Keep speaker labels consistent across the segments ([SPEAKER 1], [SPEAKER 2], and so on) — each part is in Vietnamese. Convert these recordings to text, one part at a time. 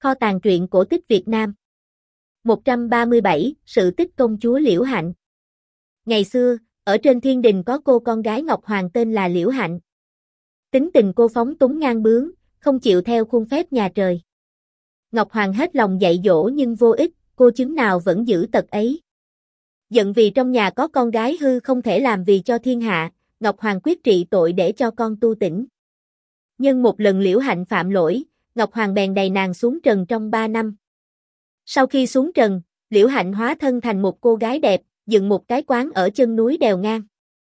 [SPEAKER 1] Kho tàng truyện cổ tích Việt Nam. 137, sự tích công chúa Liễu Hạnh. Ngày xưa, ở trên thiên đình có cô con gái Ngọc Hoàng tên là Liễu Hạnh. Tính tình cô phóng túng ngang bướng, không chịu theo khuôn phép nhà trời. Ngọc Hoàng hết lòng dạy dỗ nhưng vô ích, cô chứng nào vẫn giữ tật ấy. Giận vì trong nhà có con gái hư không thể làm vì cho thiên hạ, Ngọc Hoàng quyết trị tội để cho con tu tỉnh. Nhưng một lần Liễu Hạnh phạm lỗi, Ngọc Hoàng bèn đày nàng xuống trần trong 3 năm. Sau khi xuống trần, Liễu Hạnh hóa thân thành một cô gái đẹp, dựng một cái quán ở chân núi đèo ngang.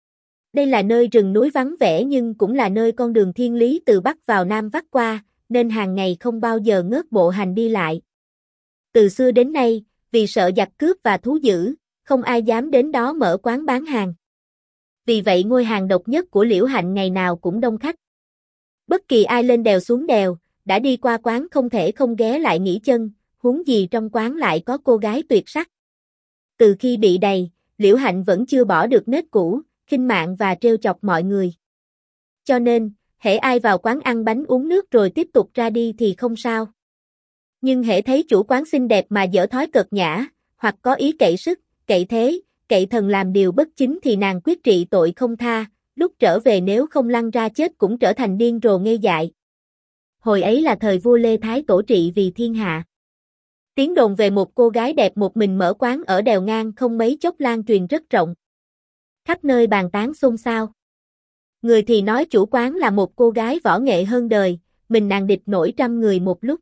[SPEAKER 1] Đây là nơi rừng núi vắng vẻ nhưng cũng là nơi con đường thiên lý từ Bắc vào Nam vắt qua, nên hàng ngày không bao giờ ngớt bộ hành đi lại. Từ xưa đến nay, vì sợ giặc cướp và thú dữ, không ai dám đến đó mở quán bán hàng. Vì vậy ngôi hàng độc nhất của Liễu Hạnh ngày nào cũng đông khách. Bất kỳ ai lên đèo xuống đèo, đã đi qua quán không thể không ghé lại nghỉ chân, huống gì trong quán lại có cô gái tuyệt sắc. Từ khi bị đày, Liễu Hạnh vẫn chưa bỏ được nết cũ, khinh mạn và trêu chọc mọi người. Cho nên, hễ ai vào quán ăn bánh uống nước rồi tiếp tục ra đi thì không sao. Nhưng hễ thấy chủ quán xinh đẹp mà dở thói cợt nhã, hoặc có ý cậy sức, cậy thế, cậy thần làm điều bất chính thì nàng quyết trị tội không tha, lúc trở về nếu không lăn ra chết cũng trở thành điên rồ ngây dại. Hồi ấy là thời vua Lê Thái Tổ trị vì thiên hạ. Tiếng đồn về một cô gái đẹp một mình mở quán ở đèo ngang không mấy chốc lan truyền rất rộng. Khắp nơi bàn tán xôn xao. Người thì nói chủ quán là một cô gái võ nghệ hơn đời, mình nàng địch nổi trăm người một lúc.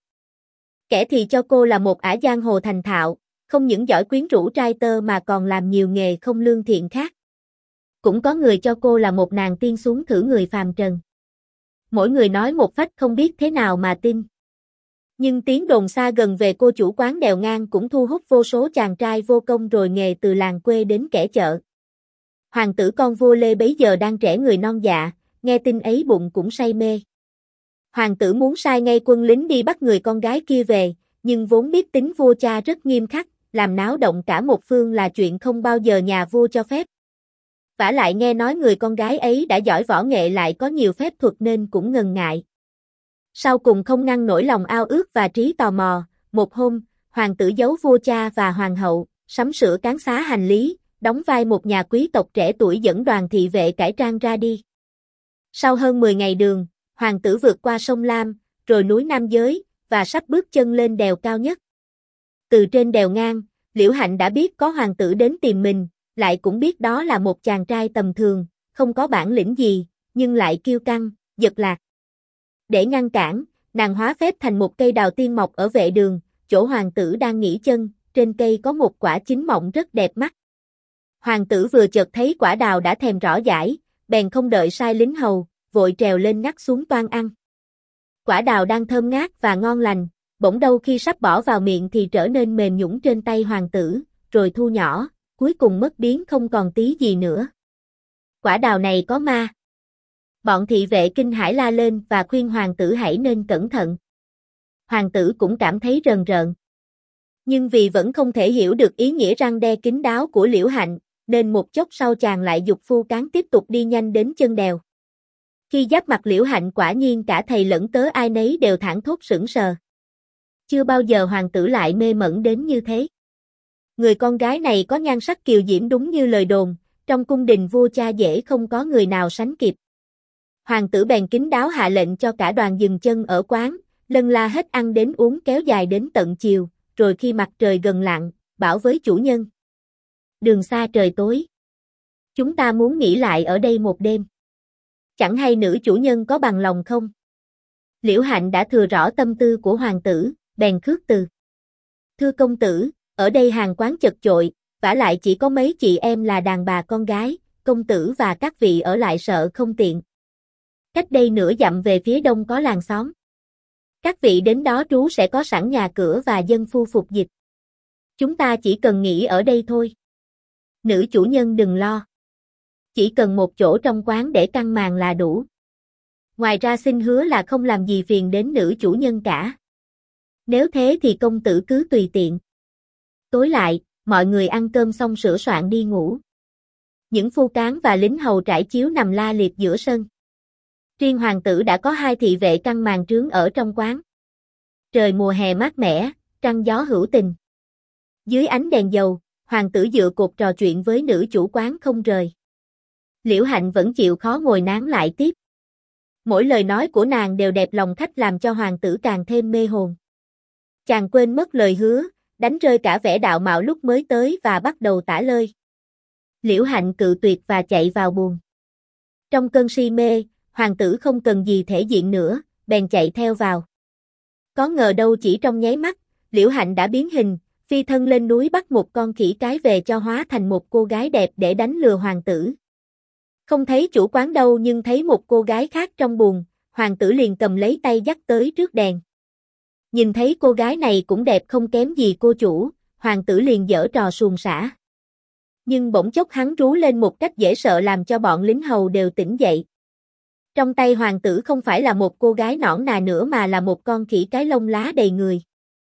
[SPEAKER 1] Kẻ thì cho cô là một ả giang hồ thành thạo, không những giỏi quyến rũ trai tơ mà còn làm nhiều nghề không lương thiện khác. Cũng có người cho cô là một nàng tiên xuống thử người phàm trần. Mỗi người nói một phách không biết thế nào mà tin. Nhưng tiếng đồn xa gần về cô chủ quán đèo ngang cũng thu hút vô số chàng trai vô công rồi nghề từ làng quê đến kẻ chợ. Hoàng tử con vua Lê bấy giờ đang trẻ người non dạ, nghe tin ấy bụng cũng say mê. Hoàng tử muốn sai ngay quân lính đi bắt người con gái kia về, nhưng vốn biết tính vua cha rất nghiêm khắc, làm náo động cả một phương là chuyện không bao giờ nhà vua cho phép. Vả lại nghe nói người con gái ấy đã giỏi võ nghệ lại có nhiều phép thuật nên cũng ngần ngại. Sau cùng không ngăn nổi lòng ao ước và trí tò mò, một hôm, hoàng tử giấu vua cha và hoàng hậu, sắm sửa cán xá hành lý, đóng vai một nhà quý tộc trẻ tuổi dẫn đoàn thị vệ cải trang ra đi. Sau hơn 10 ngày đường, hoàng tử vượt qua sông Lam, rồi núi Nam Giới, và sắp bước chân lên đèo cao nhất. Từ trên đèo ngang, Liễu Hạnh đã biết có hoàng tử đến tìm mình, lại cũng biết đó là một chàng trai tầm thường, không có bản lĩnh gì, nhưng lại kiêu căng, giật lạc. Để ngăn cản, nàng hóa phép thành một cây đào tiên mọc ở vệ đường, chỗ hoàng tử đang nghỉ chân, trên cây có một quả chín mọng rất đẹp mắt. Hoàng tử vừa chợt thấy quả đào đã thèm rõ dãi, bèn không đợi sai lính hầu, vội trèo lên ngắt xuống toan ăn. Quả đào đang thơm ngát và ngon lành, bỗng đâu khi sắp bỏ vào miệng thì trở nên mềm nhũn trên tay hoàng tử, rồi thu nhỏ, cuối cùng mất biến không còn tí gì nữa. Quả đào này có ma. Bọn thị vệ kinh hãi la lên và khuyên hoàng tử hãy nên cẩn thận. Hoàng tử cũng cảm thấy rờn rợn. Nhưng vì vẫn không thể hiểu được ý nghĩa răn đe kín đáo của Liễu Hạnh, nên một chốc sau chàng lại giục phu cán tiếp tục đi nhanh đến chân đèo. Khi giáp mặt Liễu Hạnh quả nhiên cả thầy lẫn tớ ai nấy đều thảng thốt sững sờ. Chưa bao giờ hoàng tử lại mê mẩn đến như thế. Người con gái này có nhan sắc kiều diễm đúng như lời đồn, trong cung đình vua cha dễ không có người nào sánh kịp. Hoàng tử bèn kín đáo hạ lệnh cho cả đoàn dừng chân ở quán, lân la hết ăn đến uống kéo dài đến tận chiều, rồi khi mặt trời gần lặn, bảo với chủ nhân. Đường xa trời tối. Chúng ta muốn nghỉ lại ở đây một đêm. Chẳng hay nữ chủ nhân có bằng lòng không? Liễu Hạnh đã thừa rõ tâm tư của hoàng tử, bèn khước từ. Thưa công tử, ở đây hàng quán chật chội, vả lại chỉ có mấy chị em là đàn bà con gái, công tử và các vị ở lại sợ không tiện. Cách đây nửa dặm về phía đông có làng xóm. Các vị đến đó trú sẽ có sẵn nhà cửa và dân phu phục dịch. Chúng ta chỉ cần nghỉ ở đây thôi. Nữ chủ nhân đừng lo. Chỉ cần một chỗ trong quán để căng màn là đủ. Ngoài ra xin hứa là không làm gì phiền đến nữ chủ nhân cả. Nếu thế thì công tử cứ tùy tiện. Tối lại, mọi người ăn cơm xong sửa soạn đi ngủ. Những phu cán và lính hầu trải chiếu nằm la liệt giữa sân. Riêng hoàng tử đã có 2 thị vệ căng màn trướng ở trong quán. Trời mùa hè mát mẻ, trăng gió hữu tình. Dưới ánh đèn dầu, hoàng tử dựa cột trò chuyện với nữ chủ quán không rời. Liễu Hạnh vẫn chịu khó ngồi nán lại tiếp. Mỗi lời nói của nàng đều đẹp lòng khách làm cho hoàng tử càng thêm mê hồn. Chàng quên mất lời hứa, đánh rơi cả vẻ đạo mạo lúc mới tới và bắt đầu tả lơi. Liễu Hạnh cự tuyệt và chạy vào buồng. Trong cơn si mê, hoàng tử không cần gì thể diện nữa, bèn chạy theo vào. Có ngờ đâu chỉ trong nháy mắt, Liễu Hạnh đã biến hình, phi thân lên núi bắt một con khỉ cái về cho hóa thành một cô gái đẹp để đánh lừa hoàng tử. Không thấy chủ quán đâu nhưng thấy một cô gái khác trong buồng, hoàng tử liền cầm lấy tay dắt tới trước đèn. Nhìn thấy cô gái này cũng đẹp không kém gì cô chủ, hoàng tử liền giở trò suồng sã. Nhưng bỗng chốc hắn rú lên một cách dễ sợ làm cho bọn lính hầu đều tỉnh dậy. Trong tay hoàng tử không phải là một cô gái nõn nà nữa mà là một con khỉ cái lông lá đầy người.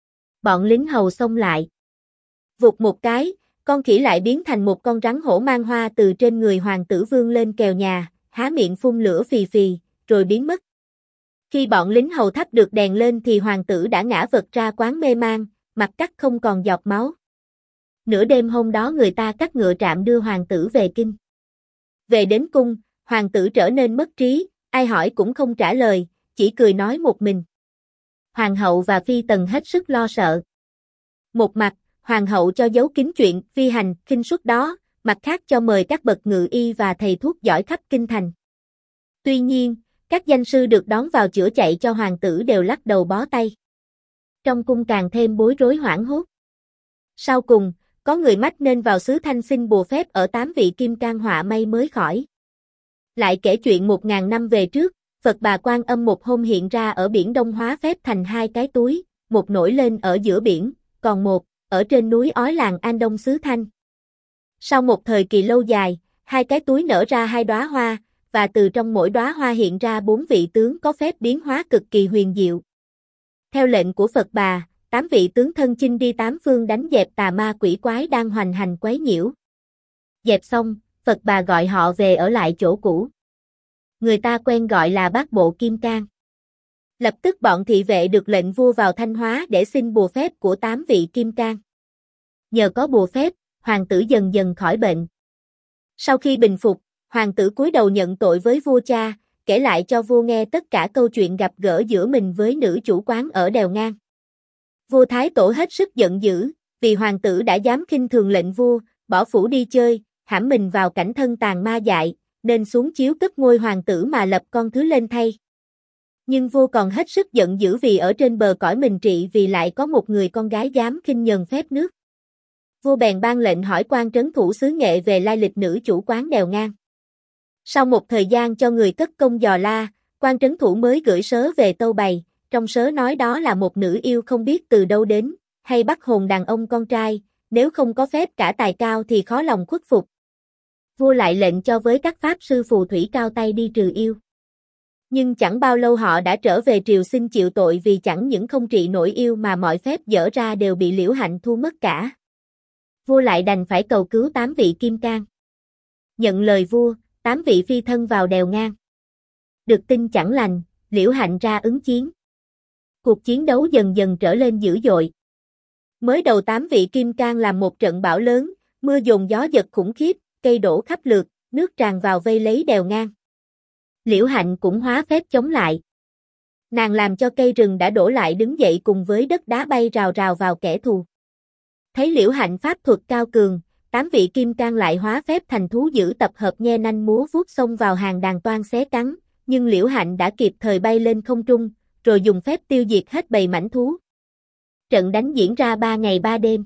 [SPEAKER 1] Bọn lính hầu xông lại. Vụt một cái, con khỉ lại biến thành một con rắn hổ mang hoa từ trên người hoàng tử vươn lên kèo nhà, há miệng phun lửa phì phì, rồi biến mất. Khi bọn lính hầu thắp được đèn lên thì hoàng tử đã ngã vật ra quán mê man, mặt cắt không còn giọt máu. Nửa đêm hôm đó người ta cắt ngựa trạm đưa hoàng tử về kinh. Về đến cung, hoàng tử trở nên mất trí, ai hỏi cũng không trả lời, chỉ cười nói một mình. Hoàng hậu và phi tần hết sức lo sợ. Một mặt, hoàng hậu cho giấu kín chuyện phi hành, khinh suất đó, mặt khác cho mời các bậc ngự y và thầy thuốc giỏi khắp kinh thành. Tuy nhiên, các danh sư được đón vào chữa chạy cho hoàng tử đều lắc đầu bó tay. Trong cung càng thêm bối rối hoảng hốt. Sau cùng, có người mách nên vào xứ Thanh xin bùa phép ở 8 vị kim cang họa may mới khỏi. Lại kể chuyện 1000 năm về trước, Phật Bà Quan Âm một hôm hiện ra ở biển Đông hóa phép thành 2 cái túi, một nổi lên ở giữa biển, còn một, ở trên núi Ói làng An Đông xứ Thanh. Sau một thời kỳ lâu dài, 2 cái túi nở ra 2 đóa hoa, và từ trong mỗi đóa hoa hiện ra 4 vị tướng có phép biến hóa cực kỳ huyền diệu. Theo lệnh của Phật Bà, 8 vị tướng thân chinh đi 8 phương đánh dẹp tà ma quỷ quái đang hoành hành quấy nhiễu. Dẹp xong, Phật Bà gọi họ về ở lại chỗ cũ. Người ta quen gọi là Bát Bộ Kim Cang. Lập tức bọn thị vệ được lệnh vua vào Thanh Hóa để xin bùa phép của 8 vị Kim Cang. Nhờ có bùa phép, hoàng tử dần dần khỏi bệnh. Sau khi bình phục, hoàng tử cúi đầu nhận tội với vua cha, kể lại cho vua nghe tất cả câu chuyện gặp gỡ giữa mình với nữ chủ quán ở đèo ngang. Vua Thái Tổ hết sức giận dữ, vì hoàng tử đã dám khinh thường lệnh vua, bỏ phủ đi chơi, hãm mình vào cảnh thân tàn ma dại, nên xuống chiếu cất ngôi hoàng tử mà lập con thứ lên thay. Nhưng vua còn hết sức giận dữ vì ở trên bờ cõi mình trị vì lại có một người con gái dám khinh nhờn phép nước. Vua bèn ban lệnh hỏi quan trấn thủ xứ Nghệ về lai lịch nữ chủ quán đèo ngang. Sau một thời gian cho người cất công dò la, quan trấn thủ mới gửi sớ về tâu bày, trong sớ nói đó là một nữ yêu không biết từ đâu đến, hay bắt hồn đàn ông con trai, nếu không có phép cả tài cao thì khó lòng khuất phục. Vua lại lệnh cho với các pháp sư phù thủy cao tay đi trừ yêu. Nhưng chẳng bao lâu họ đã trở về triều xin chịu tội vì chẳng những không trị nổi yêu mà mọi phép dở ra đều bị Liễu Hạnh thu mất cả. Vua lại đành phải cầu cứu 8 vị Kim Cang. Nhận lời vua, 8 vị phi thân vào đèo ngang. Được tin chẳng lành, Liễu Hạnh ra ứng chiến. Cuộc chiến đấu dần dần trở lên dữ dội. Mới đầu 8 vị Kim Cang làm một trận bão lớn, mưa dồn gió giật khủng khiếp, cây đổ khắp lượt, nước tràn vào vây lấy đèo ngang. Liễu Hạnh cũng hóa phép chống lại. Nàng làm cho cây rừng đã đổ lại đứng dậy cùng với đất đá bay rào rào vào kẻ thù. Thấy Liễu Hạnh pháp thuật cao cường, 8 vị Kim Cang lại hóa phép thành thú dữ tập hợp nhe nanh múa vuốt xông vào hàng đàn toan xé cắn, nhưng Liễu Hạnh đã kịp thời bay lên không trung, rồi dùng phép tiêu diệt hết bầy mãnh thú. Trận đánh diễn ra 3 ngày 3 đêm.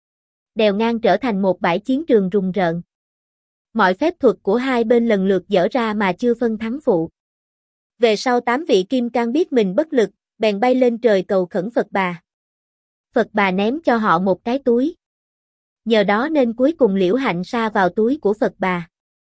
[SPEAKER 1] Đèo ngang trở thành một bãi chiến trường rùng rợn. Mọi phép thuật của hai bên lần lượt dở ra mà chưa phân thắng phụ. Về sau 8 vị Kim Cang biết mình bất lực, bèn bay lên trời cầu khẩn Phật Bà. Phật Bà ném cho họ một cái túi. Nhờ đó nên cuối cùng Liễu Hạnh sa vào túi của Phật Bà.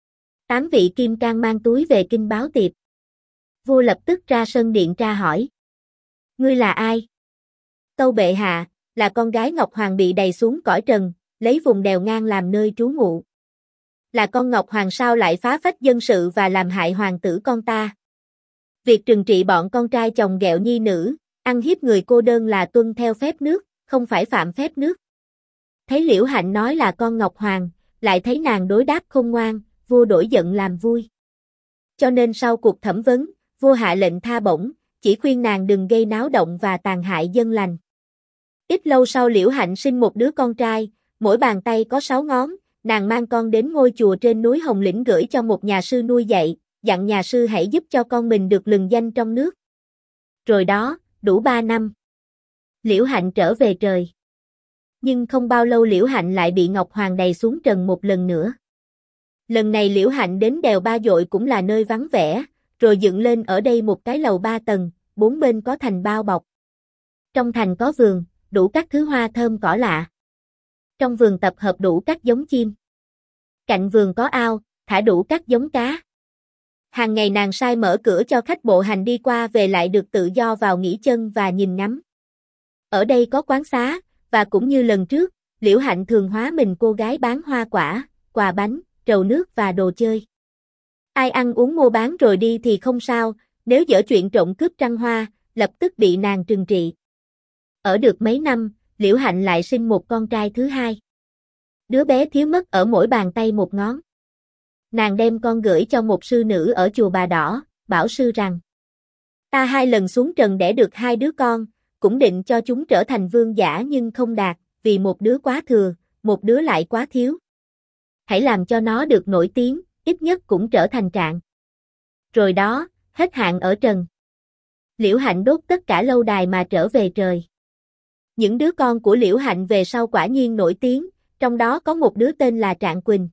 [SPEAKER 1] 8 vị Kim Cang mang túi về kinh báo tiệp. Vua lập tức ra sân điện tra hỏi. Ngươi là ai? Tâu bệ hạ, là con gái Ngọc Hoàng bị đày xuống cõi trần, lấy vùng đèo ngang làm nơi trú ngụ. Là con Ngọc Hoàng sao lại phá phách dân sự và làm hại hoàng tử con ta? Việc trừng trị bọn con trai chồng ghẹo nhi nữ, Ăn hiếp người cô đơn là tuân theo phép nước, không phải phạm phép nước. Thấy Liễu Hạnh nói là con Ngọc Hoàng, lại thấy nàng đối đáp không ngoan, vua đổi giận làm vui. Cho nên sau cuộc thẩm vấn, vua hạ lệnh tha bổng, chỉ khuyên nàng đừng gây náo động và tàn hại dân lành. Ít lâu sau Liễu Hạnh sinh một đứa con trai, mỗi bàn tay có 6 ngón, nàng mang con đến ngôi chùa trên núi Hồng Lĩnh gửi cho một nhà sư nuôi dạy, dặn nhà sư hãy giúp cho con mình được lừng danh trong nước. Rồi đó, đủ 3 năm. Liễu Hạnh trở về trời. Nhưng không bao lâu Liễu Hạnh lại bị Ngọc Hoàng đày xuống trần một lần nữa. Lần này Liễu Hạnh đến đèo Ba Dội cũng là nơi vắng vẻ, rồi dựng lên ở đây một cái lầu 3 tầng, 4 bên có thành bao bọc. Trong thành có vườn, đủ các thứ hoa thơm cỏ lạ. Trong vườn tập hợp đủ các giống chim. Cạnh vườn có ao, thả đủ các giống cá. Hàng ngày nàng sai mở cửa cho khách bộ hành đi qua về lại được tự do vào nghỉ chân và nhìn ngắm. Ở đây có quán xá, và cũng như lần trước, Liễu Hạnh thường hóa mình cô gái bán hoa quả, quà bánh, trầu nước và đồ chơi. Ai ăn uống mua bán rồi đi thì không sao, nếu giở chuyện trộm cướp trăng hoa, lập tức bị nàng trừng trị. Ở được mấy năm, Liễu Hạnh lại sinh một con trai thứ hai. Đứa bé thiếu mất ở mỗi bàn tay một ngón. Nàng đem con gửi cho một sư nữ ở chùa Bà Đỏ, bảo sư rằng: ta 2 lần xuống trần đẻ được 2 đứa con, cũng định cho chúng trở thành vương giả nhưng không đạt, vì một đứa quá thừa, một đứa lại quá thiếu. Hãy làm cho nó được nổi tiếng, ít nhất cũng trở thành trạng. Rồi đó, hết hạn ở trần. Liễu Hạnh đốt tất cả lâu đài mà trở về trời. Những đứa con của Liễu Hạnh về sau quả nhiên nổi tiếng, trong đó có một đứa tên là Trạng Quỳnh.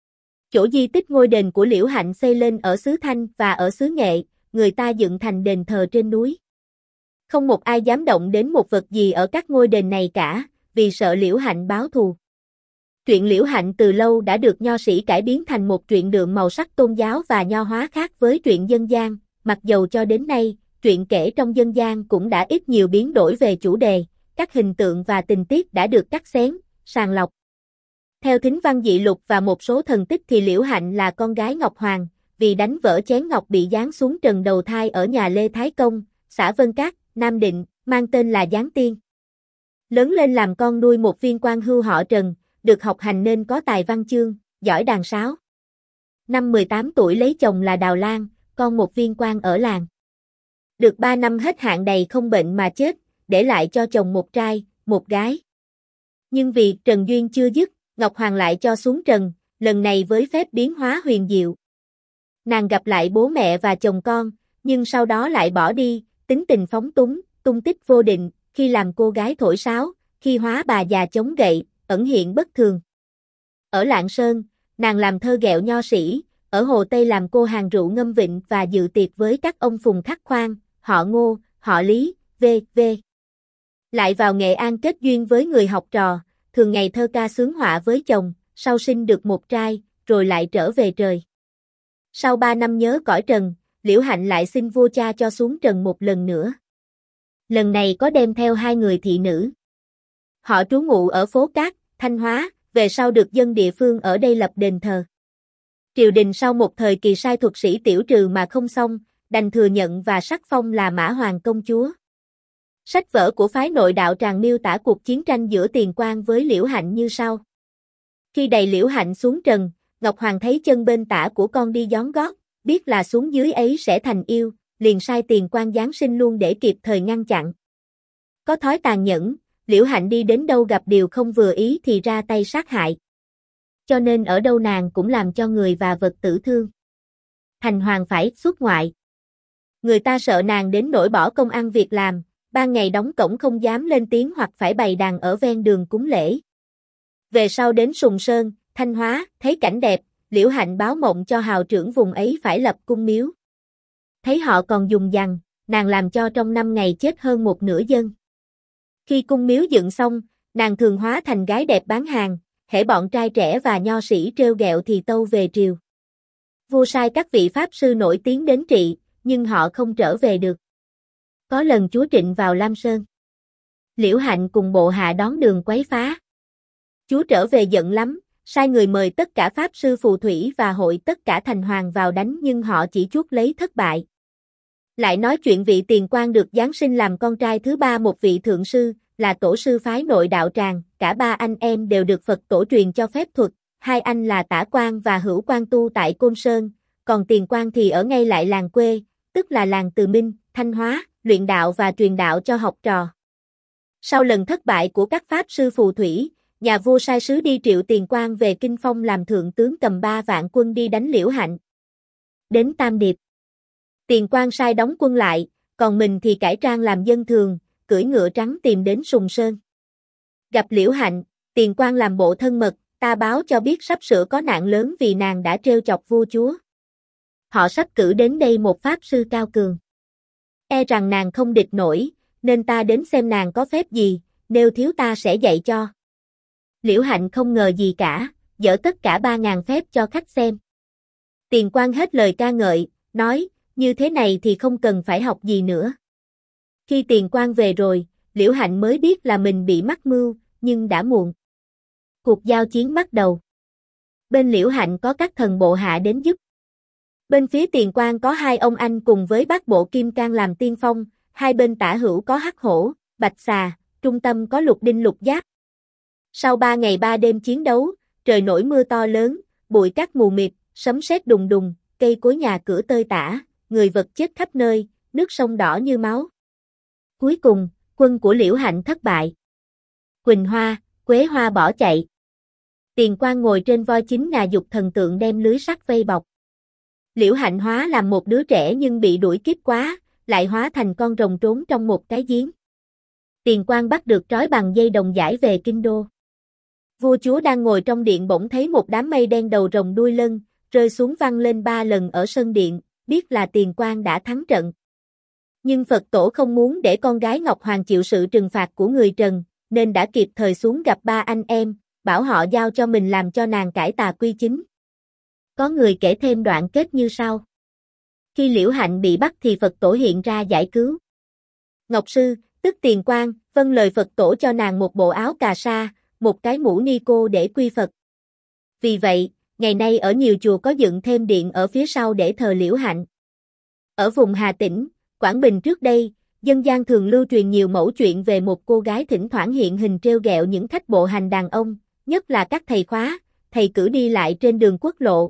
[SPEAKER 1] Chỗ di tích ngôi đền của Liễu Hạnh xây lên ở xứ Thanh và ở xứ Nghệ, người ta dựng thành đền thờ trên núi. Không một ai dám động đến một vật gì ở các ngôi đền này cả, vì sợ Liễu Hạnh báo thù. Truyện Liễu Hạnh từ lâu đã được nho sĩ cải biến thành một truyện đượm màu sắc tôn giáo và nho hóa khác với truyện dân gian, mặc dầu cho đến nay, truyện kể trong dân gian cũng đã ít nhiều biến đổi về chủ đề, các hình tượng và tình tiết đã được cắt xén, sàng lọc. Theo Thính Văn Dị Lục và một số thần tích thì Liễu Hạnh là con gái Ngọc Hoàng, vì đánh vỡ chén ngọc bị giáng xuống trần đầu thai ở nhà Lê Thái Công, xã Vân Cát, Nam Định, mang tên là Giáng Tiên. Lớn lên làm con nuôi một viên quan hưu họ Trần, được học hành nên có tài văn chương, giỏi đàn sáo. Năm 18 tuổi lấy chồng là Đào Lan, con một viên quan ở làng. Được 3 năm hết hạn đầy không bệnh mà chết, để lại cho chồng một trai, một gái. Nhưng vì trần duyên chưa dứt, Ngọc Hoàng lại cho xuống trần, lần này với phép biến hóa huyền diệu. Nàng gặp lại bố mẹ và chồng con, nhưng sau đó lại bỏ đi, tính tình phóng túng, tung tích vô định, khi làm cô gái thổi sáo, khi hóa bà già chống gậy, ẩn hiện bất thường. Ở Lạng Sơn, nàng làm thơ ghẹo nho sĩ, ở Hồ Tây làm cô hàng rượu ngâm vịnh và dự tiệc với các ông Phùng Khắc Khoan, họ Ngô, họ Lý, v.v. Lại vào Nghệ An kết duyên với người học trò, thường ngày thơ ca sướng họa với chồng, sau sinh được một trai, rồi lại trở về trời. Sau 3 năm nhớ cõi trần, Liễu Hạnh lại xin vua cha cho xuống trần một lần nữa. Lần này có đem theo 2 người thị nữ. Họ trú ngụ ở phố Cát, Thanh Hóa, về sau được dân địa phương ở đây lập đền thờ. Triều đình sau một thời kỳ sai thuật sĩ tiểu trừ mà không xong, đành thừa nhận và sắc phong là Mã Hoàng công chúa. Sách vở của phái nội đạo Tràng miêu tả cuộc chiến tranh giữa Tiền Quang với Liễu Hạnh như sau. Khi đày Liễu Hạnh xuống trần, Ngọc Hoàng thấy chân bên tả của con đi gión gót, biết là xuống dưới ấy sẽ thành yêu, liền sai Tiền Quang giáng sinh luôn để kịp thời ngăn chặn. Có thói tàn nhẫn, Liễu Hạnh đi đến đâu gặp điều không vừa ý thì ra tay sát hại. Cho nên ở đâu nàng cũng làm cho người và vật tử thương. Thành hoàng phải xuất ngoại. Người ta sợ nàng đến nỗi bỏ công ăn việc làm, ban ngày đóng cổng không dám lên tiếng hoặc phải bày đàn ở ven đường cúng lễ. Về sau đến Sùng Sơn, Thanh Hóa, thấy cảnh đẹp, Liễu Hạnh báo mộng cho hào trưởng vùng ấy phải lập cung miếu. Thấy họ còn dùng dằng, nàng làm cho trong 5 ngày chết hơn 1/2 dân. Khi cung miếu dựng xong, nàng thường hóa thành gái đẹp bán hàng, hễ bọn trai trẻ và nho sĩ trêu ghẹo thì tâu về triều. Vua sai các vị pháp sư nổi tiếng đến trị, nhưng họ không trở về được. Có lần chúa Trịnh vào Lam Sơn. Liễu Hạnh cùng bộ hạ đón đường quấy phá. Chúa trở về giận lắm, sai người mời tất cả pháp sư phù thủy và hội tất cả thành hoàng vào đánh nhưng họ chỉ chuốc lấy thất bại. Lại nói chuyện vị Tiền Quang được giáng sinh làm con trai thứ ba một vị thượng sư, là tổ sư phái nội đạo tràng, cả ba anh em đều được Phật tổ truyền cho phép thuật, hai anh là Tả Quang và Hữu Quang tu tại Côn Sơn, còn Tiền Quang thì ở ngay lại làng quê, tức là làng Từ Minh, Thanh Hóa, luyện đạo và truyền đạo cho học trò. Sau lần thất bại của các pháp sư phù thủy, nhà vua sai sứ đi triệu Tiền Quang về Kinh Phong làm thượng tướng cầm 3 vạn quân đi đánh Liễu Hạnh. Đến Tam Điệp, Tiền Quang sai đóng quân lại, còn mình thì cải trang làm dân thường, cưỡi ngựa trắng tìm đến Sùng Sơn. Gặp Liễu Hạnh, Tiền Quang làm bộ thân mật, ta báo cho biết sắp sửa có nạn lớn vì nàng đã trêu chọc vua chúa. Họ sắp cử đến đây một pháp sư cao cường. E rằng nàng không địch nổi, nên ta đến xem nàng có phép gì, nếu thiếu ta sẽ dạy cho. Liễu Hạnh không ngờ gì cả, dở tất cả 3.000 phép cho khách xem. Tiền Quang hết lời ca ngợi, nói, như thế này thì không cần phải học gì nữa. Khi Tiền Quang về rồi, Liễu Hạnh mới biết là mình bị mắc mưu, nhưng đã muộn. Cuộc giao chiến bắt đầu. Bên Liễu Hạnh có các thần bộ hạ đến giúp. Bên phía Tiền Quang có 2 ông anh cùng với bát bộ Kim Cang làm tiên phong, hai bên tả hữu có Hắc Hổ, Bạch Xà, trung tâm có Lục Đinh Lục Giáp. Sau 3 ngày 3 đêm chiến đấu, trời nổi mưa to lớn, bụi cát mù mịt, sấm sét đùng đùng, cây cối nhà cửa tơi tả, người vật chết khắp nơi, nước sông đỏ như máu. Cuối cùng, quân của Liễu Hạnh thất bại. Quỳnh Hoa, Quế Hoa bỏ chạy. Tiền Quang ngồi trên voi chính ngà dục thần tượng đem lưới sắt vây bọc. Liễu Hạnh hóa làm một đứa trẻ nhưng bị đuổi kịp quá, lại hóa thành con rồng trốn trong một cái giếng. Tiền Quang bắt được trói bằng dây đồng giải về kinh đô. Vua chúa đang ngồi trong điện bỗng thấy một đám mây đen đầu rồng đuôi lân, rơi xuống văng lên 3 lần ở sân điện, biết là Tiền Quang đã thắng trận. Nhưng Phật tổ không muốn để con gái Ngọc Hoàng chịu sự trừng phạt của người Trần, nên đã kịp thời xuống gặp 3 anh em, bảo họ giao cho mình làm cho nàng cải tà quy chính. Có người kể thêm đoạn kết như sau. Khi Liễu Hạnh bị bắt thì Phật tổ hiện ra giải cứu. Ngọc Sư, tức Tiền Quang, vâng lời Phật tổ cho nàng một bộ áo cà sa, một cái mũ ni cô để quy Phật. Vì vậy, ngày nay ở nhiều chùa có dựng thêm điện ở phía sau để thờ Liễu Hạnh. Ở vùng Hà Tĩnh, Quảng Bình trước đây, dân gian thường lưu truyền nhiều mẩu chuyện về một cô gái thỉnh thoảng hiện hình trêu ghẹo những khách bộ hành đàn ông, nhất là các thầy khóa, thầy cử đi lại trên đường quốc lộ.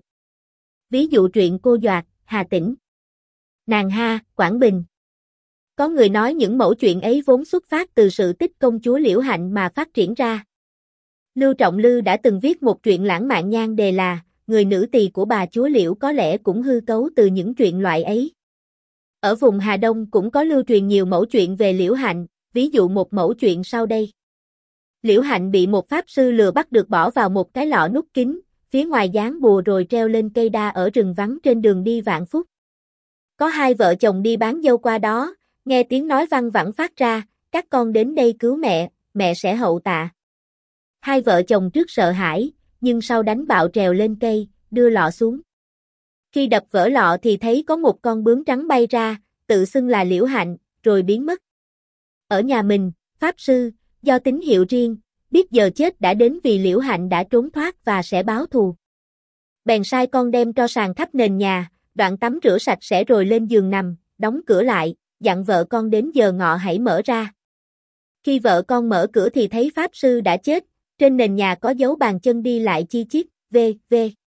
[SPEAKER 1] Ví dụ truyện Cô Doạt, Hà Tĩnh. Nàng Ha, Quảng Bình. Có người nói những mẩu chuyện ấy vốn xuất phát từ sự tích công chúa Liễu Hạnh mà phát triển ra. Lưu Trọng Lư đã từng viết một truyện lãng mạn nhan đề là Người nữ tỳ của bà chúa Liễu, có lẽ cũng hư cấu từ những chuyện loại ấy. Ở vùng Hà Đông cũng có lưu truyền nhiều mẩu chuyện về Liễu Hạnh, ví dụ một mẩu chuyện sau đây. Liễu Hạnh bị một pháp sư lừa bắt được bỏ vào một cái lọ nút kín, phía ngoài dán bùa rồi treo lên cây đa ở rừng vắng trên đường đi Vạn Phúc. Có 2 vợ chồng đi bán dâu qua đó, nghe tiếng nói văng vẳng phát ra, các con đến đây cứu mẹ, mẹ sẽ hậu tạ. 2 vợ chồng trước sợ hãi, nhưng sau đánh bạo trèo lên cây, đưa lọ xuống. Khi đập vỡ lọ thì thấy có một con bướm trắng bay ra, tự xưng là Liễu Hạnh, rồi biến mất. Ở nhà mình, pháp sư, do tín hiệu riêng, biết giờ chết đã đến vì Liễu Hạnh đã trốn thoát và sẽ báo thù. Bèn sai con đem tro sàn khắp nền nhà, đoạn tắm rửa sạch sẽ rồi lên giường nằm, đóng cửa lại, dặn vợ con đến giờ ngọ hãy mở ra. Khi vợ con mở cửa thì thấy pháp sư đã chết, trên nền nhà có dấu bàn chân đi lại chi chít, v.